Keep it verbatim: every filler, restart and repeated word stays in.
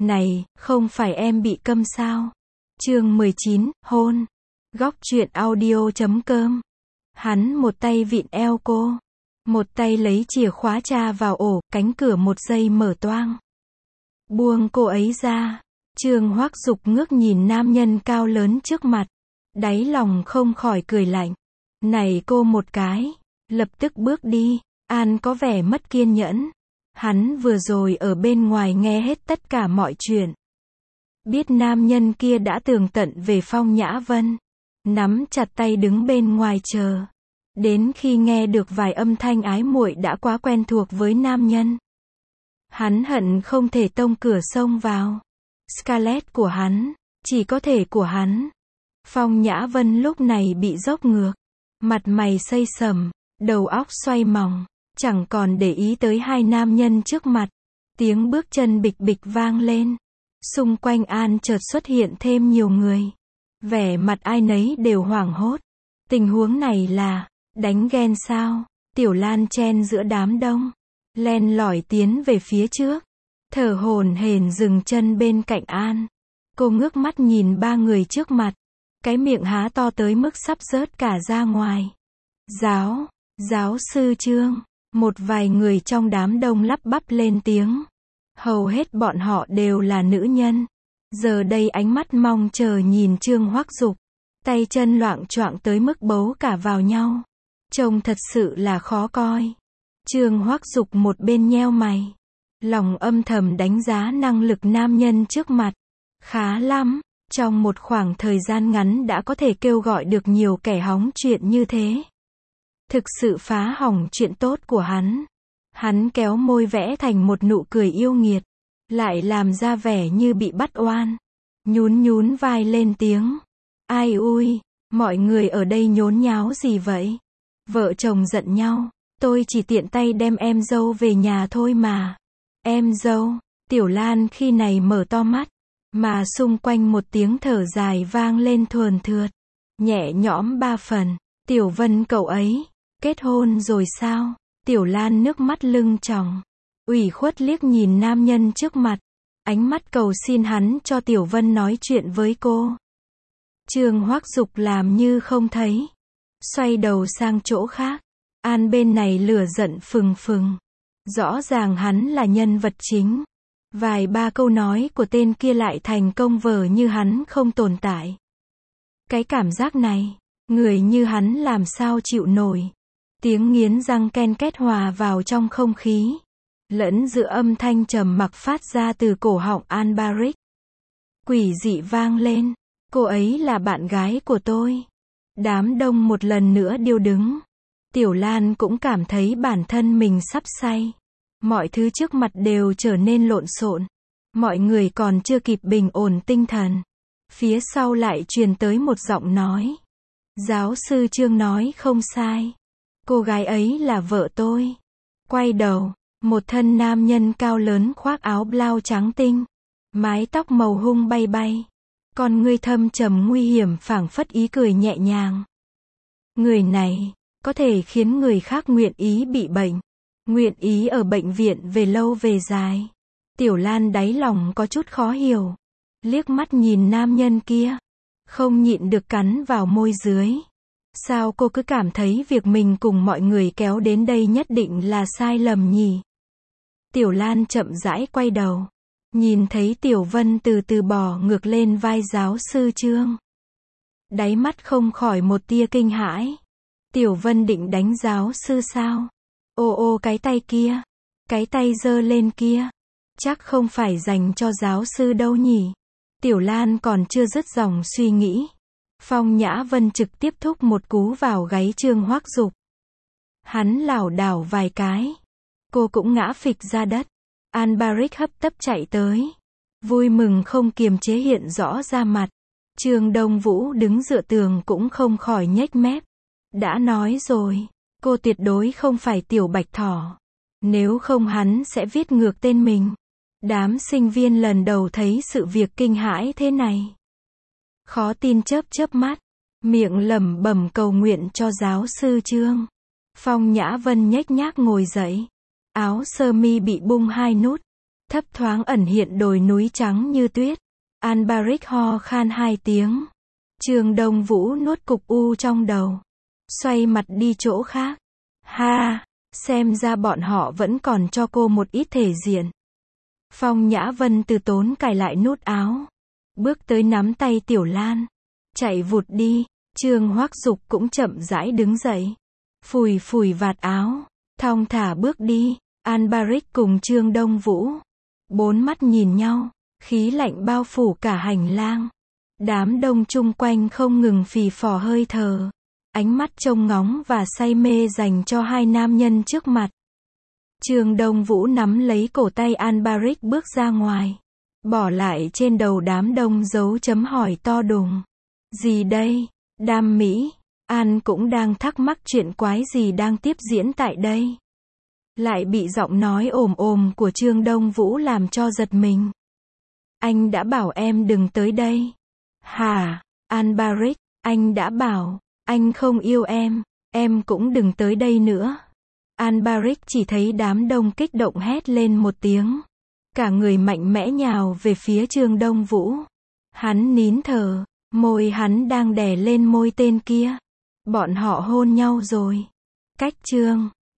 Này, không phải em bị câm sao? Chương mười chín, hôn. Góc truyện audio chấm com. Hắn một tay vịn eo cô, một tay lấy chìa khóa tra vào ổ, cánh cửa một giây mở toang. Buông cô ấy ra. Trương Hoắc Dục ngước nhìn nam nhân cao lớn trước mặt, đáy lòng không khỏi cười lạnh. Này cô một cái, lập tức bước đi. An có vẻ mất kiên nhẫn. Hắn vừa rồi ở bên ngoài nghe hết tất cả mọi chuyện. Biết nam nhân kia đã tường tận về Phong Nhã Vân. Nắm chặt tay đứng bên ngoài chờ. Đến khi nghe được vài âm thanh ái muội đã quá quen thuộc với nam nhân. Hắn hận không thể tông cửa xông vào. Scarlett của hắn, chỉ có thể của hắn. Phong Nhã Vân lúc này bị dốc ngược. Mặt mày xây sầm, đầu óc xoay mòng. Chẳng còn để ý tới hai nam nhân trước mặt. Tiếng bước chân bịch bịch vang lên. Xung quanh An chợt xuất hiện thêm nhiều người. Vẻ mặt ai nấy đều hoảng hốt. Tình huống này là đánh ghen sao? Tiểu Lan chen giữa đám đông, len lỏi tiến về phía trước, thở hổn hển dừng chân bên cạnh An. Cô ngước mắt nhìn ba người trước mặt, cái miệng há to tới mức sắp rớt cả ra ngoài. Giáo, giáo sư Trương. Một vài người trong đám đông lắp bắp lên tiếng. Hầu hết bọn họ đều là nữ nhân. Giờ đây ánh mắt mong chờ nhìn Trương Hoắc Dục. Tay chân loạng choạng tới mức bấu cả vào nhau. Trông thật sự là khó coi. Trương Hoắc Dục một bên nheo mày, lòng âm thầm đánh giá năng lực nam nhân trước mặt. Khá lắm, trong một khoảng thời gian ngắn đã có thể kêu gọi được nhiều kẻ hóng chuyện như thế. Thực sự phá hỏng chuyện tốt của hắn. Hắn kéo môi vẽ thành một nụ cười yêu nghiệt, lại làm ra vẻ như bị bắt oan. Nhún nhún vai lên tiếng. Ai ui, mọi người ở đây nhốn nháo gì vậy? Vợ chồng giận nhau, tôi chỉ tiện tay đem em dâu về nhà thôi mà. Em dâu, Tiểu Lan khi này mở to mắt, mà xung quanh một tiếng thở dài vang lên thuần thượt, nhẹ nhõm ba phần. Tiểu Vân cậu ấy, kết hôn rồi sao? Tiểu Lan nước mắt lưng tròng, ủy khuất liếc nhìn nam nhân trước mặt, ánh mắt cầu xin hắn cho Tiểu Vân nói chuyện với cô. Trương Hoắc Dục làm như không thấy, xoay đầu sang chỗ khác. An bên này lửa giận phừng phừng, rõ ràng hắn là nhân vật chính. Vài ba câu nói của tên kia lại thành công vờ như hắn không tồn tại. Cái cảm giác này, người như hắn làm sao chịu nổi. Tiếng nghiến răng ken két hòa vào trong không khí, lẫn giữa âm thanh trầm mặc phát ra từ cổ họng An Barik. Quỷ dị vang lên. Cô ấy là bạn gái của tôi. Đám đông một lần nữa điêu đứng. Tiểu Lan cũng cảm thấy bản thân mình sắp say. Mọi thứ trước mặt đều trở nên lộn xộn. Mọi người còn chưa kịp bình ổn tinh thần, phía sau lại truyền tới một giọng nói. Giáo sư Trương nói không sai. Cô gái ấy là vợ tôi. Quay đầu, một thân nam nhân cao lớn khoác áo blau trắng tinh, mái tóc màu hung bay bay, con ngươi thâm trầm nguy hiểm phảng phất ý cười nhẹ nhàng. Người này, có thể khiến người khác nguyện ý bị bệnh, nguyện ý ở bệnh viện về lâu về dài. Tiểu Lan đáy lòng có chút khó hiểu, liếc mắt nhìn nam nhân kia, không nhịn được cắn vào môi dưới. Sao cô cứ cảm thấy việc mình cùng mọi người kéo đến đây nhất định là sai lầm nhỉ? Tiểu Lan chậm rãi quay đầu, nhìn thấy Tiểu Vân từ từ bò ngược lên vai giáo sư Trương. Đáy mắt không khỏi một tia kinh hãi. Tiểu Vân định đánh giáo sư sao? Ô ô cái tay kia, cái tay giơ lên kia, chắc không phải dành cho giáo sư đâu nhỉ? Tiểu Lan còn chưa dứt dòng suy nghĩ, Phong Nhã Vân trực tiếp thúc một cú vào gáy Trương Hoắc Dục. Hắn lảo đảo vài cái, cô cũng ngã phịch ra đất. An Barik hấp tấp chạy tới, vui mừng không kiềm chế hiện rõ ra mặt. Trương Đông Vũ đứng dựa tường cũng không khỏi nhếch mép. Đã nói rồi, cô tuyệt đối không phải tiểu bạch thỏ. Nếu không hắn sẽ viết ngược tên mình. Đám sinh viên lần đầu thấy sự việc kinh hãi thế này, khó tin chớp chớp mắt, miệng lẩm bẩm cầu nguyện cho giáo sư Trương. Phong Nhã Vân nhếch nhác ngồi dậy, áo sơ mi bị bung hai nút, Thấp thoáng ẩn hiện đồi núi trắng như tuyết. Alberic ho khan hai tiếng. Trương Đông Vũ nuốt cục u trong đầu. Xoay mặt đi chỗ khác. Ha, xem ra bọn họ vẫn còn cho cô một ít thể diện. Phong Nhã Vân từ tốn cài lại nút áo. Bước tới nắm tay Tiểu Lan. Chạy vụt đi. Trương Hoắc Dục cũng chậm rãi đứng dậy. Phủi phủi vạt áo. Thong thả bước đi. Alberic cùng Trương Đông Vũ. Bốn mắt nhìn nhau. Khí lạnh bao phủ cả hành lang. Đám đông chung quanh không ngừng phì phò hơi thở. Ánh mắt trông ngóng và say mê dành cho hai nam nhân trước mặt. Trương Đông Vũ nắm lấy cổ tay Alberic bước ra ngoài. Bỏ lại trên đầu đám đông dấu chấm hỏi to đùng. Gì đây? Đam mỹ. An cũng đang thắc mắc chuyện quái gì đang tiếp diễn tại đây. Lại bị giọng nói ồm ồm của Trương Đông Vũ làm cho giật mình. Anh đã bảo em đừng tới đây. Hả? Alberic, anh đã bảo, anh không yêu em, em cũng đừng tới đây nữa. Alberic chỉ thấy đám đông kích động hét lên một tiếng. Cả người mạnh mẽ nhào về phía Trương Đông Vũ. Hắn nín thở, môi hắn đang đè lên môi tên kia. Bọn họ hôn nhau rồi. Cách Trương